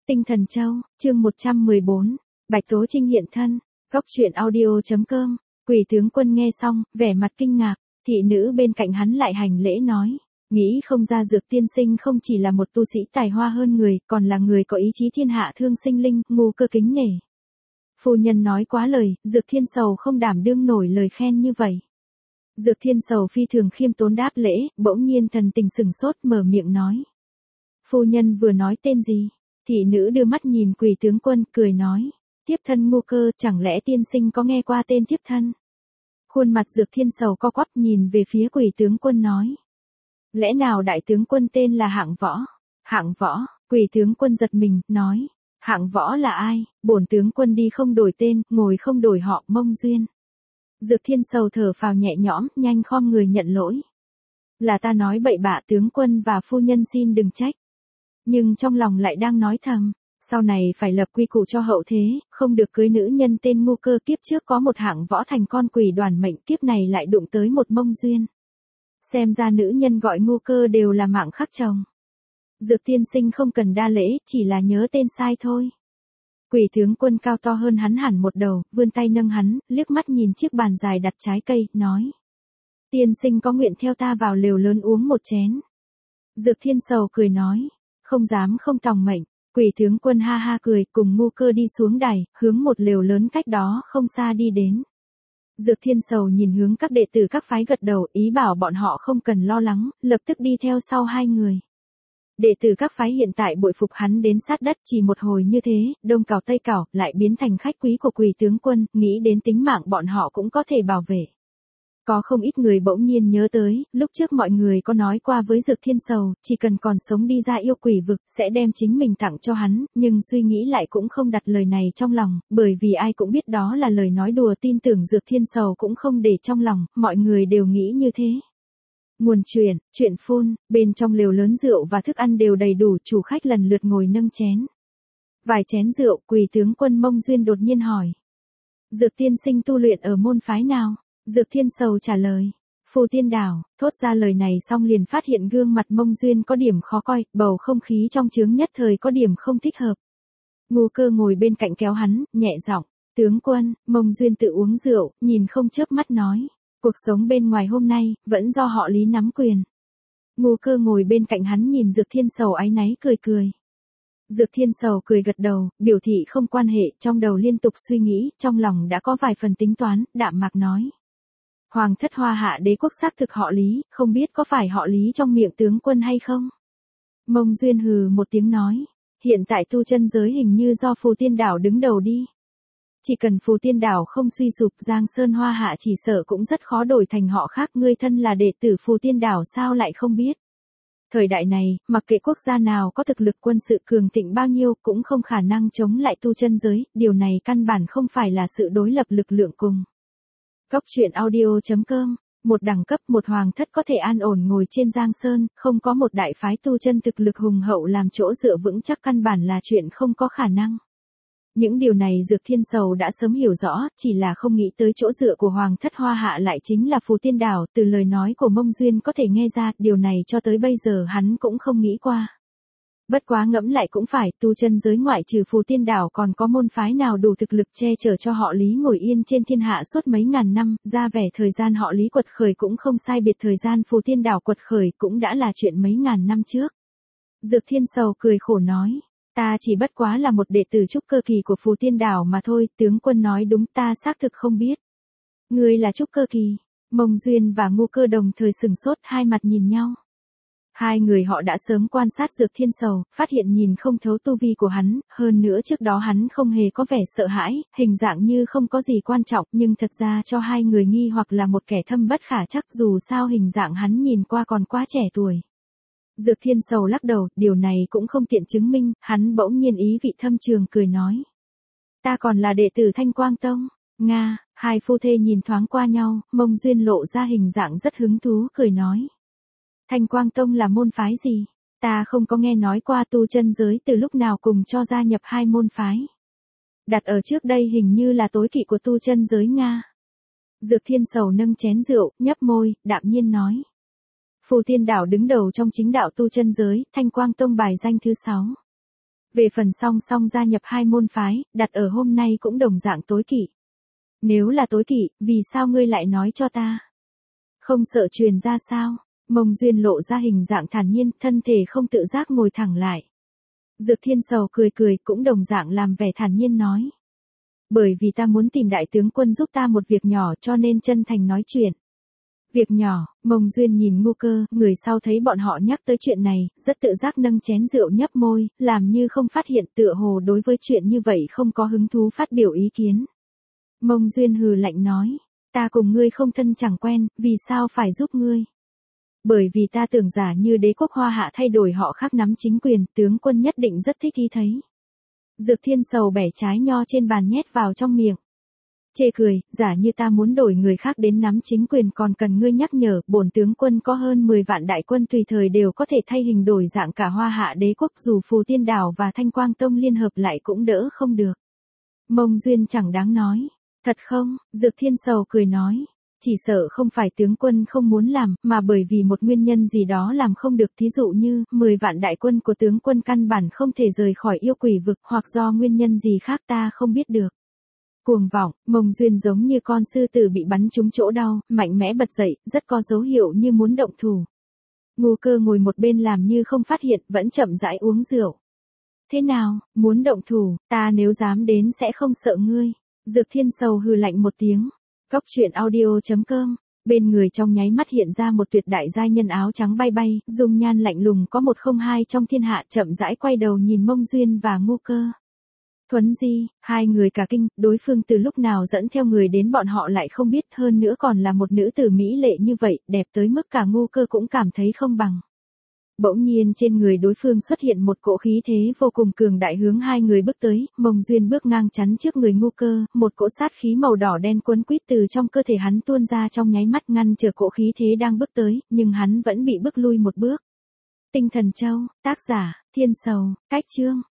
Tinh Thần Châu, chương 114, Bạch Tố Trinh hiện thân, góc truyện audio.com, Quỷ tướng quân nghe xong, vẻ mặt kinh ngạc, thị nữ bên cạnh hắn lại hành lễ nói, nghĩ không ra Dược tiên sinh không chỉ là một tu sĩ tài hoa hơn người, còn là người có ý chí thiên hạ thương sinh linh, ngu cơ kính nể. Phu nhân nói quá lời, Dược Thiên Sầu không đảm đương nổi lời khen như vậy. Dược Thiên Sầu phi thường khiêm tốn đáp lễ, bỗng nhiên thần tình sừng sốt mở miệng nói. Phu nhân vừa nói tên gì? Thị nữ đưa mắt nhìn Quỷ tướng quân, cười nói. Tiếp thân ngu cơ, chẳng lẽ tiên sinh có nghe qua tên tiếp thân? Khuôn mặt Dược Thiên Sầu co quắp nhìn về phía Quỷ tướng quân nói. Lẽ nào đại tướng quân tên là Hạng Võ? Hạng Võ, Quỷ tướng quân giật mình, nói. Hạng Võ là ai? Bổn tướng quân đi không đổi tên, ngồi không đổi họ, Mông Duyên. Dược Thiên Sầu thở phào nhẹ nhõm, nhanh khom người nhận lỗi. Là ta nói bậy bạ, tướng quân và phu nhân xin đừng trách. Nhưng trong lòng lại đang nói thầm, sau này phải lập quy củ cho hậu thế, không được cưới nữ nhân tên ngu cơ, kiếp trước có một Hạng Võ thành con quỷ đoàn mệnh, kiếp này lại đụng tới một Mông Duyên. Xem ra nữ nhân gọi ngu cơ đều là mạng khắc chồng. Dược tiên sinh không cần đa lễ, chỉ là nhớ tên sai thôi. Quỷ tướng quân cao to hơn hắn hẳn một đầu, vươn tay nâng hắn, liếc mắt nhìn chiếc bàn dài đặt trái cây, nói. Tiên sinh có nguyện theo ta vào lều lớn uống một chén. Dược Thiên Sầu cười nói. Không dám không tòng mệnh. Quỷ tướng quân ha ha cười, cùng ngu cơ đi xuống đài, hướng một lều lớn cách đó không xa đi đến. Dược Thiên Sầu nhìn hướng các đệ tử các phái gật đầu, ý bảo bọn họ không cần lo lắng, lập tức đi theo sau hai người. Đệ tử các phái hiện tại bội phục hắn đến sát đất, chỉ một hồi như thế, đông cào tây cào, lại biến thành khách quý của Quỷ tướng quân, nghĩ đến tính mạng bọn họ cũng có thể bảo vệ. Có không ít người bỗng nhiên nhớ tới, lúc trước mọi người có nói qua với Dược Thiên Sầu, chỉ cần còn sống đi ra yêu quỷ vực, sẽ đem chính mình tặng cho hắn, nhưng suy nghĩ lại cũng không đặt lời này trong lòng, bởi vì ai cũng biết đó là lời nói đùa, tin tưởng Dược Thiên Sầu cũng không để trong lòng, mọi người đều nghĩ như thế. Nguồn chuyện phun, bên trong lều lớn rượu và thức ăn đều đầy đủ, chủ khách lần lượt ngồi nâng chén. Vài chén rượu, Quỷ tướng quân Mông Duyên đột nhiên hỏi. Dược tiên sinh tu luyện ở môn phái nào? Dược Thiên Sầu trả lời. Phù Tiên Đảo, thốt ra lời này xong liền phát hiện gương mặt Mông Duyên có điểm khó coi, bầu không khí trong chướng nhất thời có điểm không thích hợp. Ngu cơ ngồi bên cạnh kéo hắn, nhẹ giọng. Tướng quân, Mông Duyên tự uống rượu, nhìn không chớp mắt nói. Cuộc sống bên ngoài hôm nay, vẫn do họ Lý nắm quyền. Ngu cơ ngồi bên cạnh hắn nhìn Dược Thiên Sầu áy náy cười cười. Dược Thiên Sầu cười gật đầu, biểu thị không quan hệ, trong đầu liên tục suy nghĩ, trong lòng đã có vài phần tính toán, đạm mạc nói. Hoàng thất Hoa Hạ đế quốc xác thực họ Lý, không biết có phải họ Lý trong miệng tướng quân hay không? Mông Duyên hừ một tiếng nói. Hiện tại tu chân giới hình như do Phù Tiên Đảo đứng đầu đi. Chỉ cần Phù Tiên Đảo không suy sụp, Giang Sơn Hoa Hạ chỉ sợ cũng rất khó đổi thành họ khác. Ngươi thân là đệ tử Phù Tiên Đảo sao lại không biết? Thời đại này, mặc kệ quốc gia nào có thực lực quân sự cường thịnh bao nhiêu cũng không khả năng chống lại tu chân giới, điều này căn bản không phải là sự đối lập lực lượng cùng. Góc truyện audio.com, một đẳng cấp một hoàng thất có thể an ổn ngồi trên Giang Sơn, không có một đại phái tu chân thực lực hùng hậu làm chỗ dựa vững chắc căn bản là chuyện không có khả năng. Những điều này Dược Thiên Sầu đã sớm hiểu rõ, chỉ là không nghĩ tới chỗ dựa của Hoàng thất Hoa Hạ lại chính là Phù Tiên Đảo, từ lời nói của Mông Duyên có thể nghe ra, điều này cho tới bây giờ hắn cũng không nghĩ qua. Bất quá ngẫm lại cũng phải, tu chân giới ngoại trừ Phù Tiên Đảo còn có môn phái nào đủ thực lực che chở cho họ Lý ngồi yên trên thiên hạ suốt mấy ngàn năm, ra vẻ thời gian họ Lý quật khởi cũng không sai biệt thời gian Phù Tiên Đảo quật khởi cũng đã là chuyện mấy ngàn năm trước. Dược Thiên Sầu cười khổ nói. Ta chỉ bất quá là một đệ tử trúc cơ kỳ của Phù Tiên Đảo mà thôi, tướng quân nói đúng, ta xác thực không biết. Ngươi là trúc cơ kỳ. Mông Duyên và ngu cơ đồng thời sừng sốt, hai mặt nhìn nhau. Hai người họ đã sớm quan sát Dược Thiên Sầu, phát hiện nhìn không thấu tu vi của hắn, hơn nữa trước đó hắn không hề có vẻ sợ hãi, hình dạng như không có gì quan trọng, nhưng thật ra cho hai người nghi hoặc là một kẻ thâm bất khả trắc, dù sao hình dạng hắn nhìn qua còn quá trẻ tuổi. Dược Thiên Sầu lắc đầu, điều này cũng không tiện chứng minh, hắn bỗng nhiên ý vị thâm trường cười nói. Ta còn là đệ tử Thanh Quang Tông. Nga, hai phu thê nhìn thoáng qua nhau, Mông Duyên lộ ra hình dạng rất hứng thú, cười nói. Thanh Quang Tông là môn phái gì? Ta không có nghe nói qua, tu chân giới từ lúc nào cùng cho gia nhập hai môn phái. Đặt ở trước đây hình như là tối kỵ của tu chân giới Nga. Dược Thiên Sầu nâng chén rượu, nhấp môi, đạm nhiên nói. Phù Tiên Đảo đứng đầu trong chính đạo tu chân giới, Thanh Quang Tông bài danh thứ 6. Về phần song song gia nhập hai môn phái, đặt ở hôm nay cũng đồng dạng tối kỵ. Nếu là tối kỵ, vì sao ngươi lại nói cho ta? Không sợ truyền ra sao? Mông Duyên lộ ra hình dạng thản nhiên, thân thể không tự giác ngồi thẳng lại. Dược Thiên Sầu cười cười cũng đồng dạng làm vẻ thản nhiên nói. Bởi vì ta muốn tìm đại tướng quân giúp ta một việc nhỏ cho nên chân thành nói chuyện. Việc nhỏ, Mông Duyên nhìn Ngu Cơ, người sau thấy bọn họ nhắc tới chuyện này, rất tự giác nâng chén rượu nhấp môi, làm như không phát hiện tựa hồ đối với chuyện như vậy không có hứng thú phát biểu ý kiến. Mông Duyên hừ lạnh nói, ta cùng ngươi không thân chẳng quen, vì sao phải giúp ngươi? Bởi vì ta tưởng giả như đế quốc Hoa Hạ thay đổi họ khác nắm chính quyền, tướng quân nhất định rất thích ý thấy. Dược Thiên Sầu bẻ trái nho trên bàn nhét vào trong miệng. Chê cười, giả như ta muốn đổi người khác đến nắm chính quyền còn cần ngươi nhắc nhở, bổn tướng quân có hơn 10 vạn đại quân tùy thời đều có thể thay hình đổi dạng cả Hoa Hạ đế quốc, dù Phù Tiên Đảo và Thanh Quang Tông liên hợp lại cũng đỡ không được. Mông Duyên chẳng đáng nói. Thật không? Dược Thiên Sầu cười nói. Chỉ sợ không phải tướng quân không muốn làm, mà bởi vì một nguyên nhân gì đó làm không được, thí dụ như, 10 vạn đại quân của tướng quân căn bản không thể rời khỏi yêu quỷ vực, hoặc do nguyên nhân gì khác ta không biết được. Cuồng vọng, Mông Duyên giống như con sư tử bị bắn trúng chỗ đau, mạnh mẽ bật dậy, rất có dấu hiệu như muốn động thủ. Ngu Cơ ngồi một bên làm như không phát hiện, vẫn chậm rãi uống rượu. Thế nào, muốn động thủ, ta nếu dám đến sẽ không sợ ngươi. Dược Thiên Sầu hừ lạnh một tiếng. Cóc truyện audio.com, bên người trong nháy mắt hiện ra một tuyệt đại giai nhân áo trắng bay bay, dung nhan lạnh lùng có 102 trong thiên hạ, chậm rãi quay đầu nhìn Mông Duyên và Ngu Cơ. Thuấn Di, hai người cả kinh, đối phương từ lúc nào dẫn theo người đến bọn họ lại không biết, hơn nữa còn là một nữ tử mỹ lệ như vậy, đẹp tới mức cả Ngu Cơ cũng cảm thấy không bằng. Bỗng nhiên trên người đối phương xuất hiện một cỗ khí thế vô cùng cường đại hướng hai người bước tới, Mông Duyên bước ngang chắn trước người Ngu Cơ, một cỗ sát khí màu đỏ đen cuốn quýt từ trong cơ thể hắn tuôn ra trong nháy mắt ngăn trở cỗ khí thế đang bước tới, nhưng hắn vẫn bị bước lui một bước. Tinh Thần Châu, tác giả, Thiên Sầu, cách chương.